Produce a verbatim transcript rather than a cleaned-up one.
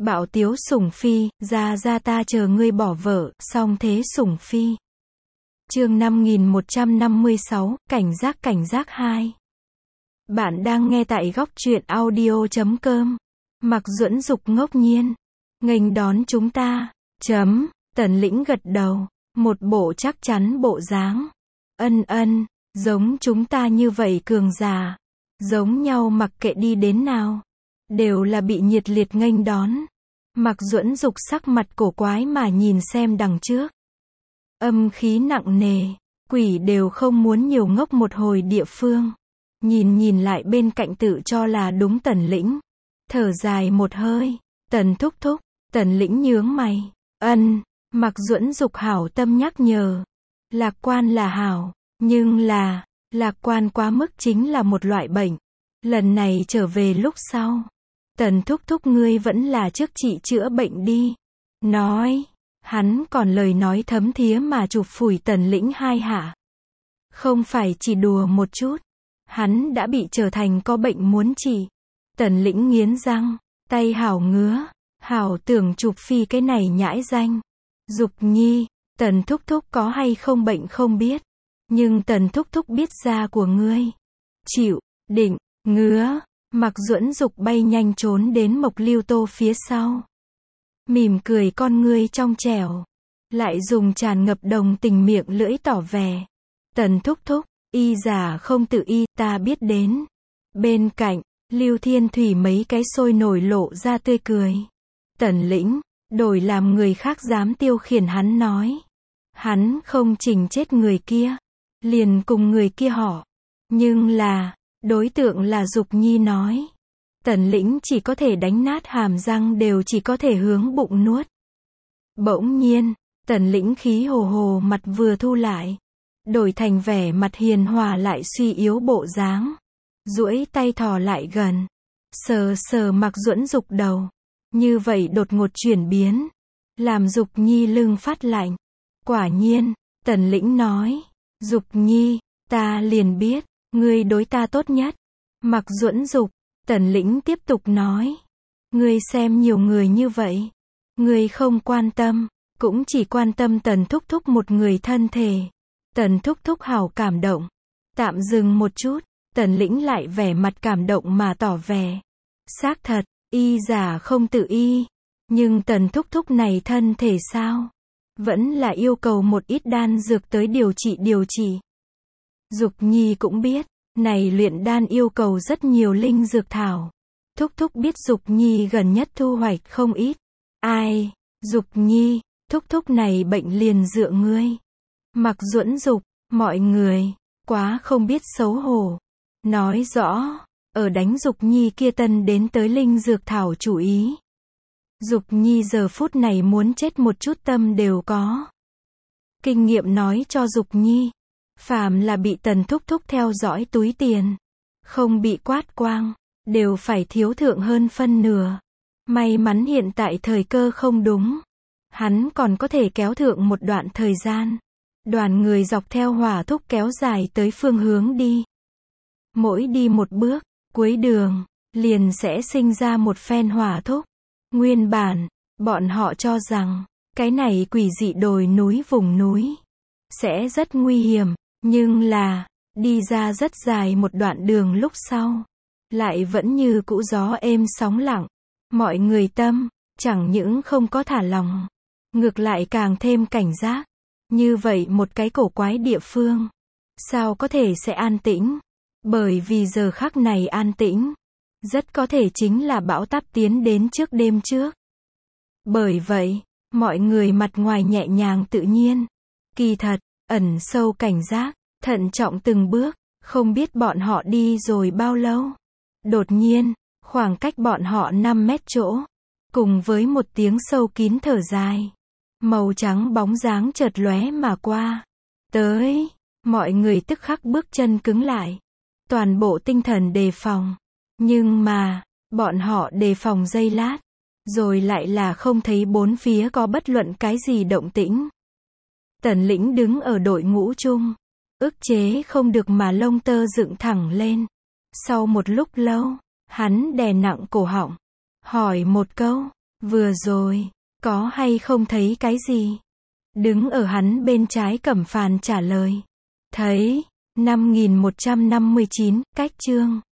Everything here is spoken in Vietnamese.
Bảo Tiếu Sủng Phi, ra ra ta chờ ngươi bỏ vợ, song thế Sủng Phi. Chương năm nghìn một trăm năm mươi sáu, cảnh giác cảnh giác hai. Bạn đang nghe tại góc truyện audio chấm com. Mạc Duẫn Dục ngốc nhiên nghênh đón chúng ta. Chấm, Tần Lĩnh gật đầu, một bộ chắc chắn bộ dáng. Ân ân, giống chúng ta như vậy cường giả, giống nhau mặc kệ đi đến nào, đều là bị nhiệt liệt nghênh đón. Mạc Duẫn Dục sắc mặt cổ quái mà nhìn xem đằng trước. Âm khí nặng nề, quỷ đều không muốn nhiều ngốc một hồi địa phương. Nhìn nhìn lại bên cạnh tự cho là đúng Tần Lĩnh. Thở dài một hơi, Tần thúc thúc, Tần Lĩnh nhướng mày. Ân, Mạc Duẫn Dục hảo tâm nhắc nhở. Lạc quan là hảo, nhưng là, lạc quan quá mức chính là một loại bệnh. Lần này trở về lúc sau, Tần thúc thúc ngươi vẫn là trước trị chữa bệnh đi. Nói, hắn còn lời nói thấm thía mà chụp phủi Tần Lĩnh hai hạ. Không phải chỉ đùa một chút, hắn đã bị trở thành có bệnh muốn trị. Tần Lĩnh nghiến răng, tay hảo ngứa, hảo tưởng chụp phi cái này nhãi danh. Dục nhi, Tần thúc thúc có hay không bệnh không biết, nhưng Tần thúc thúc biết da của ngươi. Chịu, định, ngứa. Mạc Duẫn Dục bay nhanh trốn đến Mộc Lưu Tô phía sau. Mỉm cười con ngươi trong trẻo, lại dùng tràn ngập đồng tình miệng lưỡi tỏ vẻ. Tần thúc thúc, y giả không tự y, ta biết đến. Bên cạnh, Lưu Thiên Thủy mấy cái sôi nổi lộ ra tươi cười. Tần Lĩnh, đổi làm người khác dám tiêu khiển hắn nói. Hắn không chỉnh chết người kia, liền cùng người kia họ. Nhưng là, đối tượng là Dục Nhi nói. Tần Lĩnh chỉ có thể đánh nát hàm răng đều chỉ có thể hướng bụng nuốt. Bỗng nhiên, Tần Lĩnh khí hồ hồ mặt vừa thu lại, đổi thành vẻ mặt hiền hòa lại suy yếu bộ dáng. Duỗi tay thò lại gần, sờ sờ Mạc Duẫn Dục đầu. Như vậy đột ngột chuyển biến, làm Dục Nhi lưng phát lạnh. Quả nhiên, Tần Lĩnh nói, Dục Nhi, ta liền biết, ngươi đối ta tốt nhất. Mạc Duẫn Dục, Tần Lĩnh tiếp tục nói, ngươi xem nhiều người như vậy, ngươi không quan tâm, cũng chỉ quan tâm Tần thúc thúc một người thân thể. Tần thúc thúc hảo cảm động. Tạm dừng một chút, Tần Lĩnh lại vẻ mặt cảm động mà tỏ vẻ. Xác thật, y giả không tự y, nhưng Tần thúc thúc này thân thể sao? Vẫn là yêu cầu một ít đan dược tới điều trị điều trị. Dục Nhi cũng biết, này luyện đan yêu cầu rất nhiều linh dược thảo. Thúc thúc biết Dục Nhi gần nhất thu hoạch không ít. Ai? Dục Nhi, thúc thúc này bệnh liền dựa ngươi. Mạc Duẫn Dục, mọi người, quá không biết xấu hổ. Nói rõ, ở đánh Dục Nhi kia tân đến tới linh dược thảo chủ ý. Dục Nhi giờ phút này muốn chết một chút tâm đều có. Kinh nghiệm nói cho Dục Nhi, phàm là bị Tần thúc thúc theo dõi túi tiền, không bị quát quang, đều phải thiếu thượng hơn phân nửa. May mắn hiện tại thời cơ không đúng, hắn còn có thể kéo thượng một đoạn thời gian. Đoàn người dọc theo hỏa thúc kéo dài tới phương hướng đi. Mỗi đi một bước, cuối đường, liền sẽ sinh ra một phen hỏa thúc. Nguyên bản, bọn họ cho rằng, cái này quỷ dị đồi núi vùng núi, sẽ rất nguy hiểm, nhưng là, đi ra rất dài một đoạn đường lúc sau, lại vẫn như cũ gió êm sóng lặng. Mọi người tâm, chẳng những không có thả lòng, ngược lại càng thêm cảnh giác. Như vậy một cái cổ quái địa phương, sao có thể sẽ an tĩnh? Bởi vì giờ khắc này an tĩnh, rất có thể chính là bão táp tiến đến trước đêm trước. Bởi vậy, mọi người mặt ngoài nhẹ nhàng tự nhiên, kỳ thật, ẩn sâu cảnh giác, thận trọng từng bước, không biết bọn họ đi rồi bao lâu. Đột nhiên, khoảng cách bọn họ năm mét chỗ, cùng với một tiếng sâu kín thở dài, màu trắng bóng dáng chợt lóe mà qua. Tới, mọi người tức khắc bước chân cứng lại, toàn bộ tinh thần đề phòng. Nhưng mà, bọn họ đề phòng giây lát, rồi lại là không thấy bốn phía có bất luận cái gì động tĩnh. Tần Lĩnh đứng ở đội ngũ chung, ức chế không được mà lông tơ dựng thẳng lên. Sau một lúc lâu, hắn đè nặng cổ họng, hỏi một câu, Vừa rồi, có hay không thấy cái gì? Đứng ở hắn bên trái Cẩm Phàn trả lời. Thấy. năm nghìn một trăm năm mươi chín, cách chương.